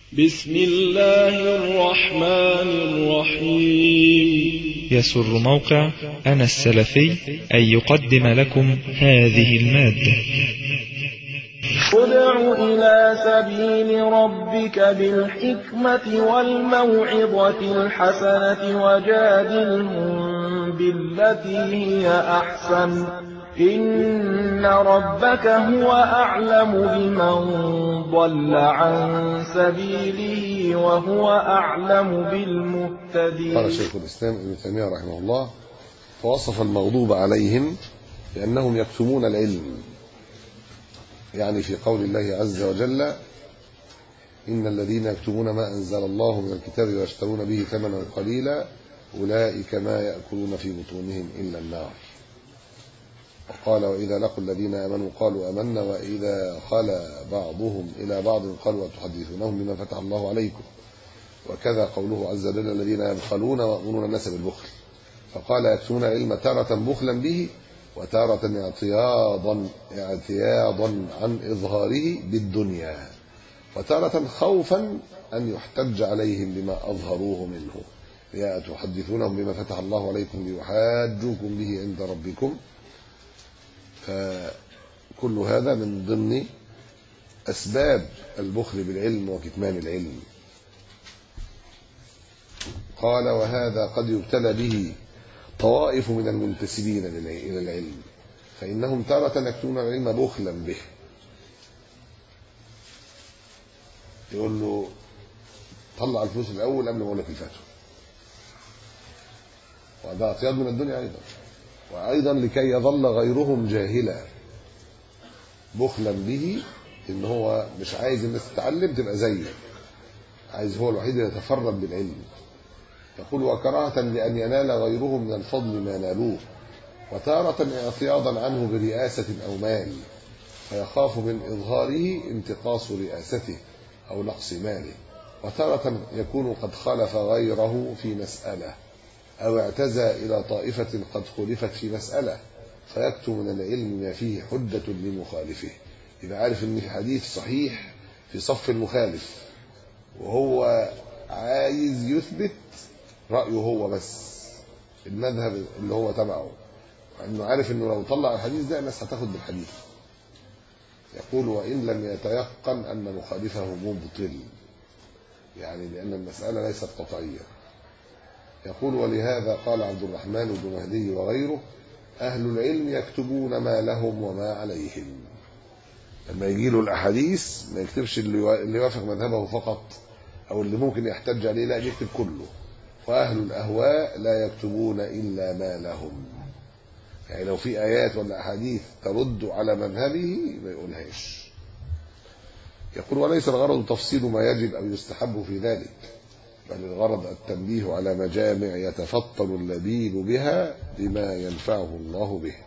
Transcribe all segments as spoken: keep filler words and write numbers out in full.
بسم الله الرحمن الرحيم. يسر موقع أنا السلفي أن يقدم لكم هذه المادة. ادع إلى سبيل ربك بالحكمة والموعظة الحسنة وجادلهم بالتي هي أحسن إن ربك هو أعلم بمن ضل عن سبيله وهو أعلم بالمهتدين. قال شيخ الإسلام ابن تيمية رحمه الله: فوصف المغضوب عليهم بأنهم يكتمون العلم، يعني في قول الله عز وجل: إن الذين يكتمون ما أنزل الله من الكتاب ويشترون به ثمنا قليلا أولئك ما يأكلون في بطونهم إلا النار. وقال: وإذا لقوا الذين آمنوا قالوا آمنا وإذا خلا بعضهم إلى بعض قالوا أتحدثونهم بما فتح الله عليكم. وكذا قوله عز وجل: الذين يبخلون ويأمرون الناس بالبخل. فقال: يكتمون العلم تارة بخلا به وتارة اعتياضا اعتياضا عن إظهاره بالدنيا، وتارة خوفا أن يحتج عليهم بما أظهروه منه. يا أتحدثونهم بما فتح الله عليكم ليحاجوكم به عند ربكم. فكل هذا من ضمن أسباب البخل بالعلم وكتمان العلم. قال: وهذا قد يبتلى به طوائف من المنتسبين إلى العلم، فإنهم تارة يكتمون العلم بخلا به. يقول له: طلع الفلوس الأول قبل ما أقول لك الفتوى. وهذا اعتياض من الدنيا أيضا، وأيضا لكي يظل غيرهم جاهلا، بخلا به، إن هو مش عايز الناس تتعلم تبقى زيه، عايز هو الوحيد يتفرد بالعلم. يقول: وكراهة لأن ينال غيره من الفضل ما نالوه، وتارة اعتياضا عنه برئاسة أو مال، فيخاف من إظهاره انتقاص رئاسته أو نقص ماله. وتارة يكون قد خالف غيره في مسألة أو اعتزى إلى طائفة قد خلفت في مسألة، فيكتم من العلم ما فيه حجة لمخالفه. يبقى عارف إن في حديث صحيح في صف المخالف، وهو عايز يثبت رأيه هو بس، المذهب اللي هو تبعه، وإنه عارف إنه لو طلع الحديث ده الناس هتاخد بالحديث. يقول: وإن لم يتيقن أن مخالفه مبطل، يعني لأن المسألة ليست قطعية. يقول: ولهذا قال عبد الرحمن بن مهدي وغيره: أهل العلم يكتبون ما لهم وما عليهم. لما يجي له الأحاديث ما يكتبش اللي يوافق مذهبه فقط أو اللي ممكن يحتج عليه، لا، يكتب كله. وأهل الأهواء لا يكتبون إلا ما لهم، يعني لو في آيات ولا أحاديث ترد على مذهبه ما يقولهاش. يقول: وليس الغرض تفصيل ما يجب أو يستحب في ذلك، بل الغرض التنبيه على مجامع يتفطن اللبيب بها بما ينفعه الله به.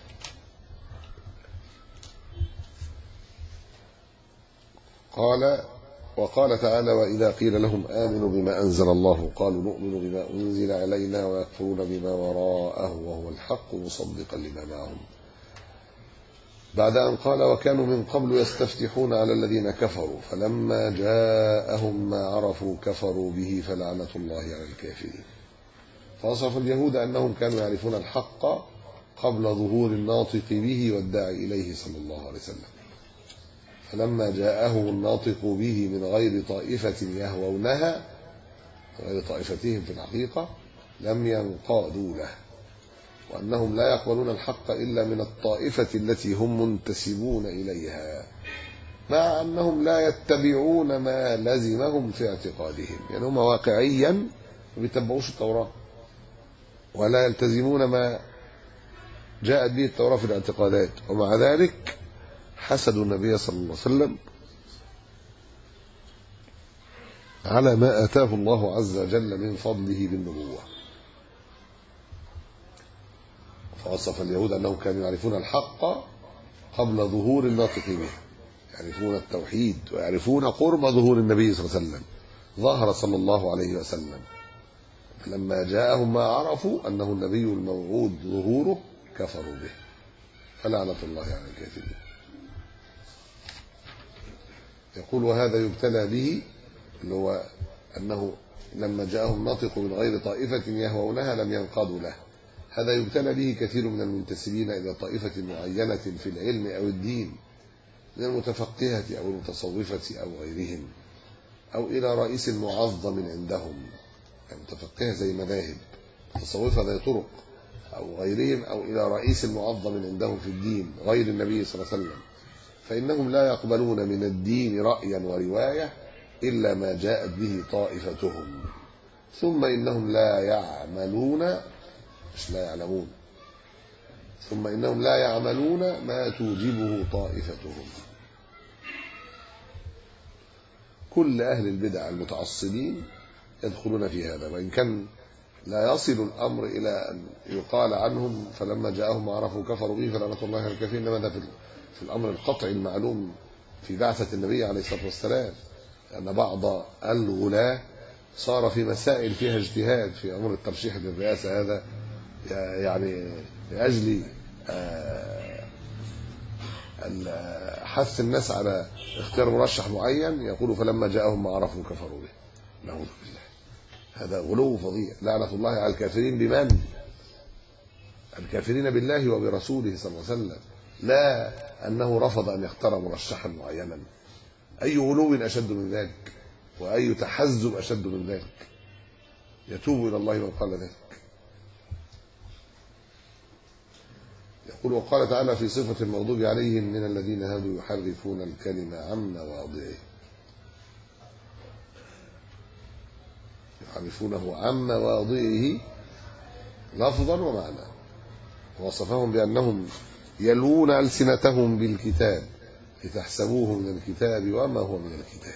قال: وقال تعالى: وإذا قيل لهم آمنوا بما أنزل الله قالوا نؤمن بما أنزل علينا ويكفرون بما وراءه وهو الحق مصدقا لما معهم. بعد أن قال: وكانوا من قبل يستفتحون على الذين كفروا فلما جاءهم ما عرفوا كفروا به فلعنة الله على الكافرين. فوصف اليهود أنهم كانوا يعرفون الحق قبل ظهور الناطق به والداعي إليه صلى الله عليه وسلم، فلما جاءهم الناطق به من غير طائفة يهوونها، غير طائفتهم في الحقيقة، لم ينقادوا له، وأنهم لا يقبلون الحق إلا من الطائفة التي هم منتسبون إليها، مع أنهم لا يتبعون ما لزمهم في اعتقادهم. يعني هم واقعيا ما بيتبعوش التوراة ولا يلتزمون ما جاءت به التوراة في الاعتقادات، ومع ذلك حسدوا النبي صلى الله عليه وسلم على ما آتاه الله عز وجل من فضله بالنبوة. فوصف اليهود أنهم كانوا يعرفون الحق قبل ظهور الناطق به، يعرفون التوحيد ويعرفون قرب ظهور النبي صلى الله عليه وسلم. ظهر صلى الله عليه وسلم، لما جاءهم ما عرفوا أنه النبي الموعود ظهوره كفروا به، فلعنة الله على الكافرين. يقول: وهذا يبتلى به اللي هو أنه لما جاءهم ناطق من غير طائفة يهوونها لم ينقادوا له. هذا يبتلى به كثير من المنتسبين إلى طائفة معينة في العلم أو الدين من المتفقهة أو المتصوفة أو غيرهم، أو إلى رئيس معظم عندهم، المتفقهة زي مذاهب، متصوفة زي طرق أو غيرهم، أو إلى رئيس معظم عندهم في الدين غير النبي صلى الله عليه وسلم، فإنهم لا يقبلون من الدين رأيا ورواية إلا ما جاءت به طائفتهم، ثم إنهم لا يعملون مش لا يعلمون ثم إنهم لا يعملون ما توجبه طائفتهم. كل أهل البدع المتعصبين يدخلون في هذا، وإن كان لا يصل الأمر إلى أن يقال عنهم فلما جاءهم ما عرفوا كفروا به فلعنة الله على الكافرين، إنما ده في الأمر القطعي المعلوم في بعثة النبي عليه الصلاة والسلام، لأن بعض الغلاة صار في مسائل فيها اجتهاد في أمر الترشيح للرئاسة، هذا يعني لأجل حث الناس على اختيار مرشح معين، يقول فلما جاءهم ما عرفوا كفروا به. نعوذ بالله، هذا غلو فظيع، لعنة الله على الكافرين. بمن؟ الكافرين بالله وبرسوله صلى الله عليه وسلم، لا أنه رفض أن يختار مرشحا معينا. أي غلو أشد من ذلك، وأي تحزب أشد من ذلك. يتوب إلى الله من قال ذلك. يقول وقال تعالى في صفة المغضوب عليهم من الذين هادوا يحرفون الكلمة عن مواضعه، يحرفونه عن مواضعه لفظا ومعنى، ووصفهم بأنهم يلوون ألسنتهم بالكتاب لتحسبوه من الكتاب وما هو من الكتاب.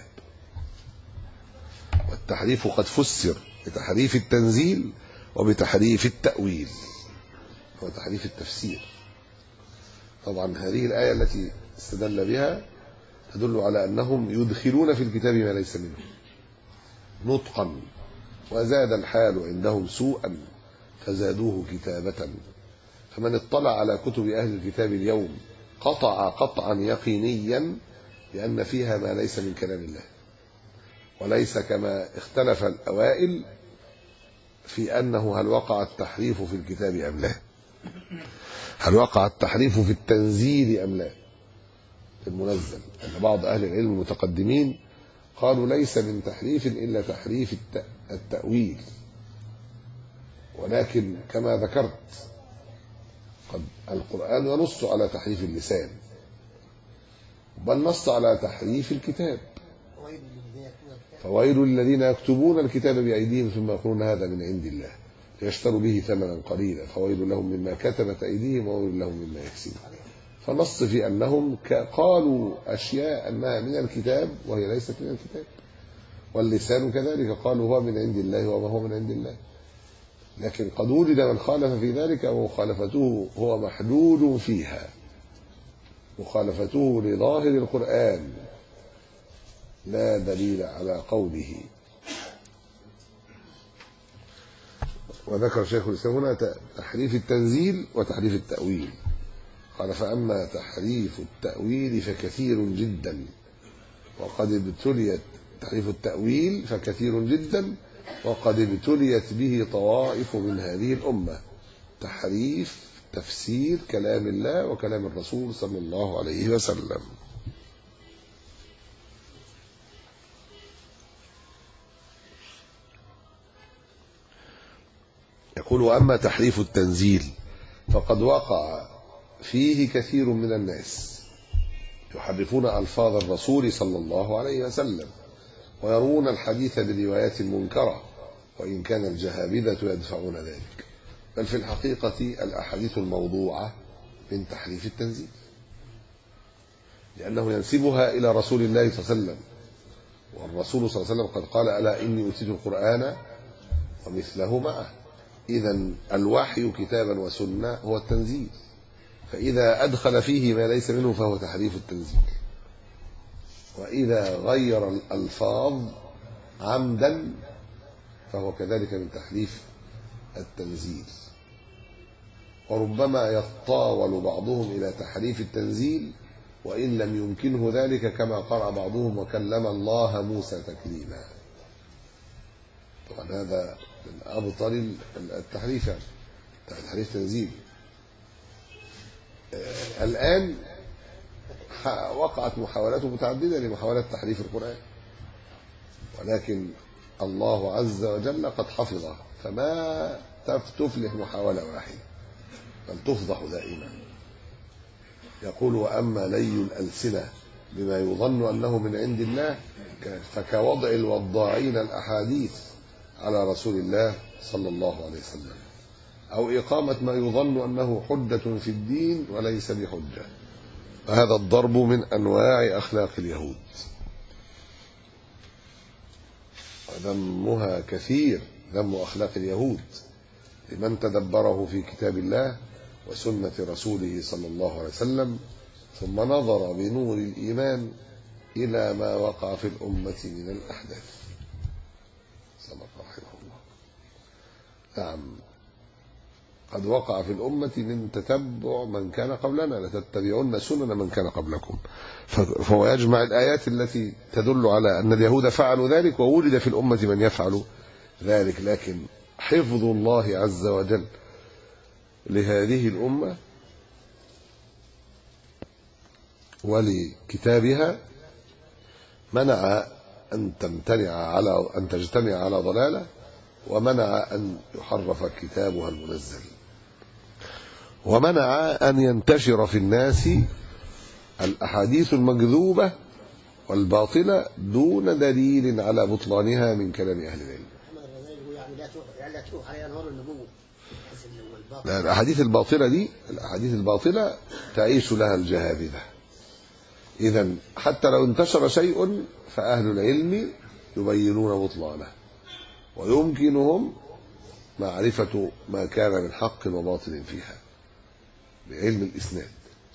والتحريف قد فسر بتحريف التنزيل وبتحريف التأويل، هو تحريف التفسير. طبعا هذه الآية التي استدل بها تدل على أنهم يدخلون في الكتاب ما ليس منه نطقا، وزاد الحال عندهم سوءا فزادوه كتابة. فمن اطلع على كتب أهل الكتاب اليوم قطع قطعا يقينيا بأن فيها ما ليس من كلام الله، وليس كما اختلف الأوائل في أنه هل وقع التحريف في الكتاب أم لا، هل وقع التحريف في التنزيل أم لا، في المنزل. أن بعض أهل العلم المتقدمين قالوا ليس من تحريف إلا تحريف التأويل، ولكن كما ذكرت قد القرآن ينص على تحريف اللسان، بل نص على تحريف الكتاب. فويل للذين يكتبون الكتاب بأيديهم ثم يقولون هذا من عند الله ليشتروا به ثمنا قليلا فويل لهم مما كتبت أيديهم وويل لهم مما يكسبون. فنص في أنهم قالوا أشياء أنها من الكتاب وهي ليست من الكتاب، واللسان كذلك قالوا هو من عند الله وما هو من عند الله، لكن قد وجد من خالف في ذلك ومخالفته هو محدود فيها، مخالفته لظاهر القرآن لا دليل على قوله. وذكر شيخ الإسلام هنا تحريف التنزيل وتحريف التأويل، قال فأما تحريف التأويل فكثير جدا، وقد ابتليت تحريف التأويل فكثير جدا وقد ابتليت به طوائف من هذه الأمة، تحريف تفسير كلام الله وكلام الرسول صلى الله عليه وسلم. يقول وأما تحريف التنزيل فقد وقع فيه كثير من الناس يحرفون ألفاظ الرسول صلى الله عليه وسلم ويرون الحديث بروايات منكرة، وإن كان الجهابذة يدفعون ذلك، بل في الحقيقة الأحاديث الموضوعة من تحريف التنزيل، لأنه ينسبها إلى رسول الله صلى الله عليه وسلم، والرسول صلى الله عليه وسلم قد قال ألا إني أوتيت القرآن ومثله معه. إذن الوحي كتابا وسنة هو التنزيل، فإذا أدخل فيه ما ليس منه فهو تحريف التنزيل، وإذا غير الألفاظ عمدا فهو كذلك من تحريف التنزيل. وربما يتطاول بعضهم إلى تحريف التنزيل وإن لم يمكنه ذلك كما قرأ بعضهم وكلم الله موسى تكليما. طبعا هذا من أبطل التحريف، يعني تحريف تنزيل. الآن وقعت محاولات متعددة لمحاولة تحريف القرآن، ولكن الله عز وجل قد حفظها، فما تفلح محاولة واحدة بل تفضح دائما. يقول وأما لي الألسنة بما يظن أنه من عند الله فكوضع الوضاعين الأحاديث على رسول الله صلى الله عليه وسلم، أو إقامة ما يظن أنه حجة في الدين وليس بحجة. هذا الضرب من أنواع أخلاق اليهود، وذمها كثير، ذم أخلاق اليهود لمن تدبره في كتاب الله وسنة رسوله صلى الله عليه وسلم، ثم نظر بنور الإيمان إلى ما وقع في الأمة من الأحداث. صدق رحمه الله. نعم، قد وقع في الأمة من تتبع من كان قبلنا، لتتبعون سنن من كان قبلكم. فهو يجمع الآيات التي تدل على أن اليهود فعلوا ذلك، وولد في الأمة من يفعل ذلك، لكن حفظ الله عز وجل لهذه الأمة ولكتابها منع أن تمتنع على أن تجتمع على ضلالة، ومنع أن يحرف كتابها المنزل، ومنع أن ينتشر في الناس الأحاديث المكذوبة والباطلة دون دليل على بطلانها من كلام أهل العلم. لا، الأحاديث الباطلة دي الأحاديث الباطلة تعيش لها الجهابذة. إذن حتى لو انتشر شيء فأهل العلم يبينون بطلانه، ويمكنهم معرفة ما كان من حق وباطل فيها بعلم الإسناد.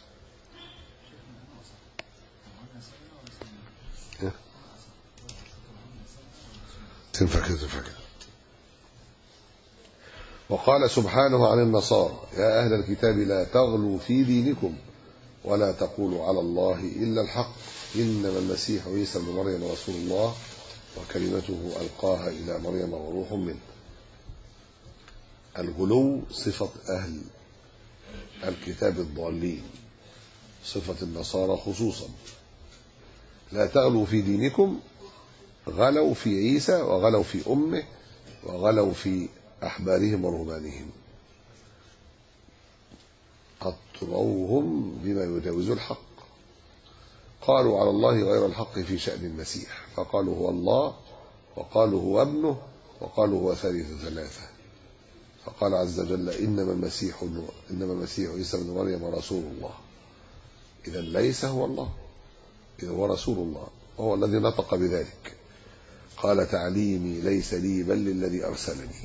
وقال سبحانه عن النصارى يا أهل الكتاب لا تغلوا في دينكم ولا تقولوا على الله إلا الحق إنما المسيح عيسى ابن مريم رسول الله وكلمته ألقاها إلى مريم وروح منه. الغلو صفة أهل الكتاب الضالين، صفة النصارى خصوصا. لا تغلوا في دينكم، غلوا في عيسى وغلوا في أمه وغلوا في أحبارهم ورهبانهم، أطروهم بما يجاوز الحق. قالوا على الله غير الحق في شأن المسيح، فقالوا هو الله، وقالوا هو ابنه، وقالوا هو ثالث ثلاثة. فقال عز وجل إنما المسيح إنما المسيح عيسى ابن مريم رسول الله. إذا ليس هو الله، إذا هو رسول الله، وهو الذي نطق بذلك. قال تعليمي ليس لي بل للذي أرسلني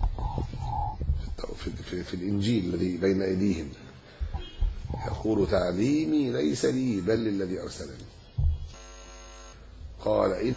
في, في, في الإنجيل الذي بين أيديهم، يقول تعليمي ليس لي بل للذي أرسلني. قال إن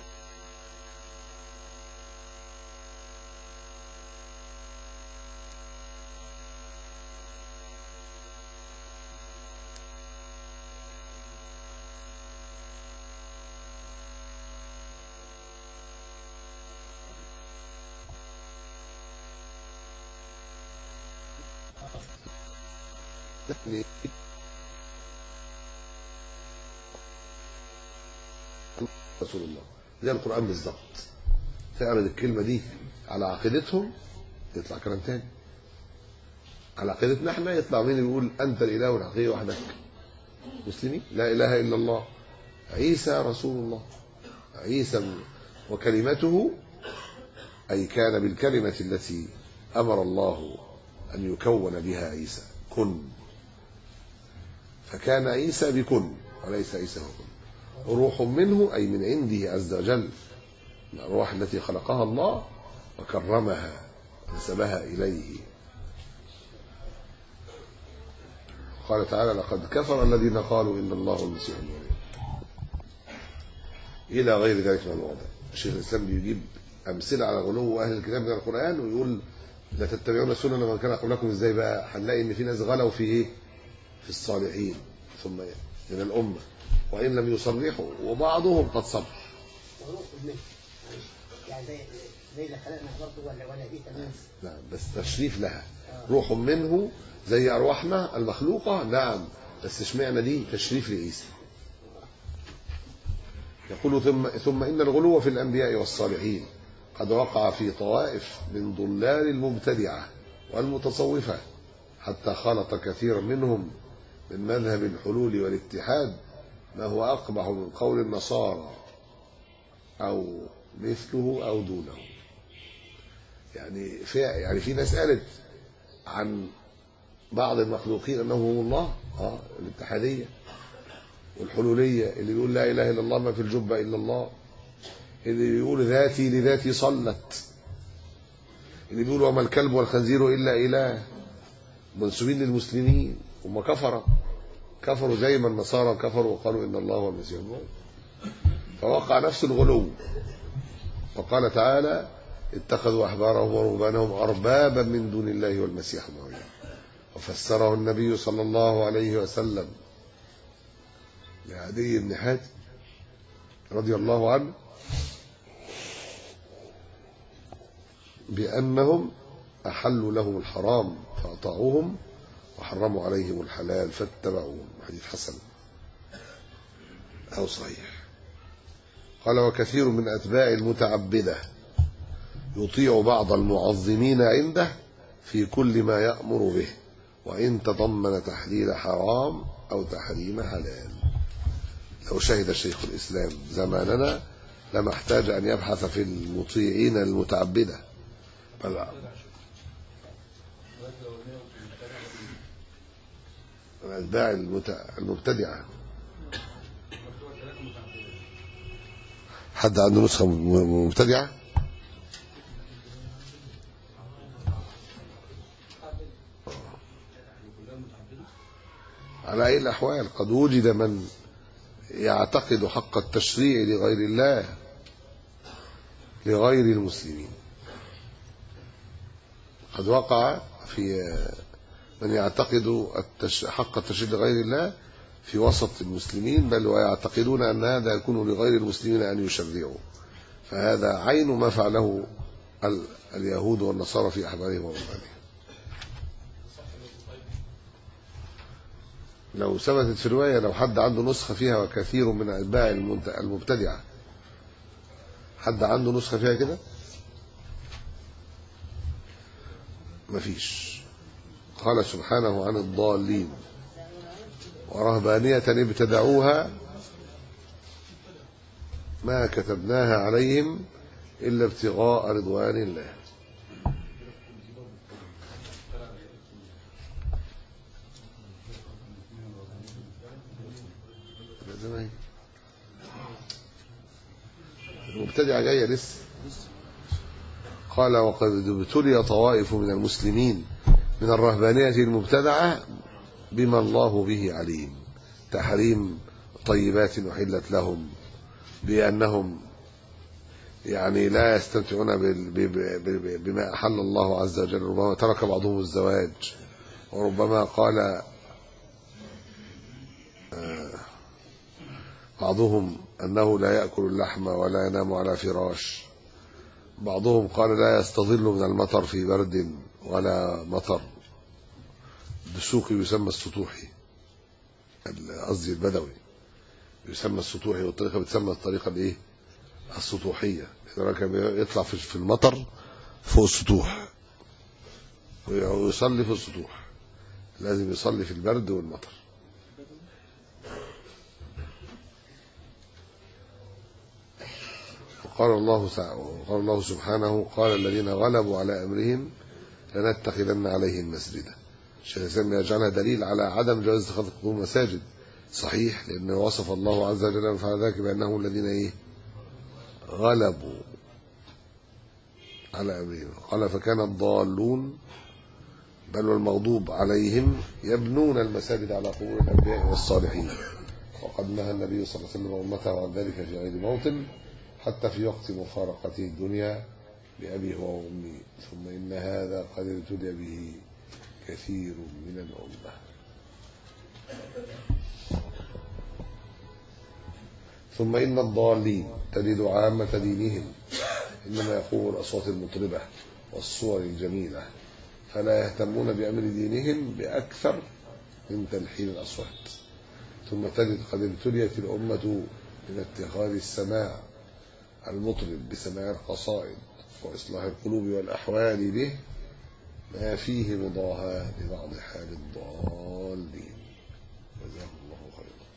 رسول الله زي القرآن بالضبط. تعرض الكلمة دي على عقيدتهم يطلع كلام تاني، على عقيدتنا احنا يطلع مين يقول أنت الإله الحقيقي وحدك، مسلمين لا إله إلا الله، عيسى رسول الله، عيسى وكلمته، أي كان بالكلمة التي أمر الله أن يكون بها عيسى، كن، فكان عيسى بكن وليس عيسى بكن. روح منه أي من عنده عز وجل، الأرواح التي خلقها الله وكرمها ونسبها إليه. قال تعالى لقد كفر الذين قالوا إن الله المسيح ابن مريم، إلى غير ذلك من الوضع. الشيخ الإسلام بيجيب أمثلة على غلو أهل الكتاب من القرآن ويقول لا تتبعون سنن من كان قبلكم. إزاي بقى؟ هنلاقي إن في ناس غلوا في إيه؟ في الصالحين، ثم من الأمة وإن لم يصرحوا، وبعضهم قد صرح. يعني زي زي اللي خلقنا برضه ولا ولا دي تمام؟ نعم بس تشريف لها. روح منه زي أرواحنا المخلوقة، نعم بس اشمعنى دي تشريف لعيسى. يقول ثم, ثم إن الغلو في الأنبياء والصالحين قد وقع في طوائف من ضلال المبتدعة والمتصوفة، حتى خلط كثير منهم من مذهب الحلول والاتحاد ما هو أقبح من قول النصارى أو مثله أو دونه. يعني في يعني في ناس قالت عن بعض المخلوقين أنه هو الله، اه الاتحادية والحلولية، اللي بيقول لا إله إلا الله ما في الجبة إلا الله، اللي بيقول ذاتي لذاتي صلت، اللي بيقول وما الكلب والخنزير إلا إله، منسوبين للمسلمين هم كفروا كفروا زي ما النصارى كفروا وقالوا إن الله هو المسيح ابن مريم. فوقع نفس الغلو، فقال تعالى اتخذوا أحبارهم ورهبانهم أربابا من دون الله والمسيح ابن مريم. وفسره النبي صلى الله عليه وسلم لعدي بن حاتم رضي الله عنه بأنهم أحلوا لهم الحرام فأطاعوهم وحرموا عليهم الحلال فاتبعوهم. حديث حسن أو صحيح. قال وكثير من أتباع المتعبدة يطيع بعض المعظمين عنده في كل ما يأمر به وإن تضمن تحليل حرام أو تحريم حلال. لو شهد شيخ الإسلام زماننا لما احتاج أن يبحث في المطيعين المتعبدة بل الأتباع المبتدعة. حد عنده نسخة مبتدعة؟ على أي الأحوال قد وجد من يعتقد حق التشريع لغير الله لغير المسلمين. قد وقع في من يعتقد حق التشريع لغير الله في وسط المسلمين، بل ويعتقدون أن هذا يكون لغير المسلمين أن يشرعوا، فهذا عين ما فعله اليهود والنصارى في أحبارهم ورهبانهم. لو ثبتت في رواية، لو حد عنده نسخة فيها وكثير من أتباع المبتدعة، حد عنده نسخة فيها كده؟ مفيش. قال سبحانه عن الضالين ورهبانية ابتدعوها ما كتبناها عليهم إلا ابتغاء رضوان الله. المبتدعة جاية لسه. قال وقد ابتلي طوائف من المسلمين من الرهبانية المبتدعة بما الله به عليم، تحريم طيبات أحلت لهم، بأنهم يعني لا يستمتعون بما أحل الله عز وجل. ربما ترك بعضهم الزواج، وربما قال بعضهم أنه لا يأكل اللحم ولا ينام على فراش، بعضهم قال لا يستظل من المطر في برد ولا مطر. الدسوقي يسمى السطوحي، قصدي البدوي يسمى السطوحي، والطريقة بتسمى الطريقة الايه السطوحية، يطلع في المطر فوق السطوح ويصلي في السطوح، لازم يصلي في البرد والمطر. وقال الله وقال الله سبحانه قال الذين غلبوا على أمرهم لنتخذن عليهم مسجدا. الشيخ الإسلام يجعلها دليل على عدم جواز اتخاذ القبور مساجد، صحيح، لأنه وصف الله عز وجل من فعل ذلك بأنهم الذين إيه غلبوا على أمرهم. قال فكان الضالون بل والمغضوب عليهم يبنون المساجد على قبور الأنبياء والصالحين، وقد نهى النبي صلى الله عليه وسلم أمته عن ذلك في غير موطن حتى في وقت مفارقته الدنيا بأبيه وأمي، ثم إن هذا قد ابتلي به كثير من الأمة. ثم إن الضالين تجد عامة دينهم إنما يقوم الأصوات المطربة والصور الجميلة، فلا يهتمون بأمر دينهم بأكثر من تلحين الأصوات. ثم تجد قد ابتليت الأمة من اتخاذ السماع المطرب بسماع القصائد وإصلاح القلوب والأحوال به ما فيه مضاهاة لبعض حال الضالين. جزاهم الله خيرا.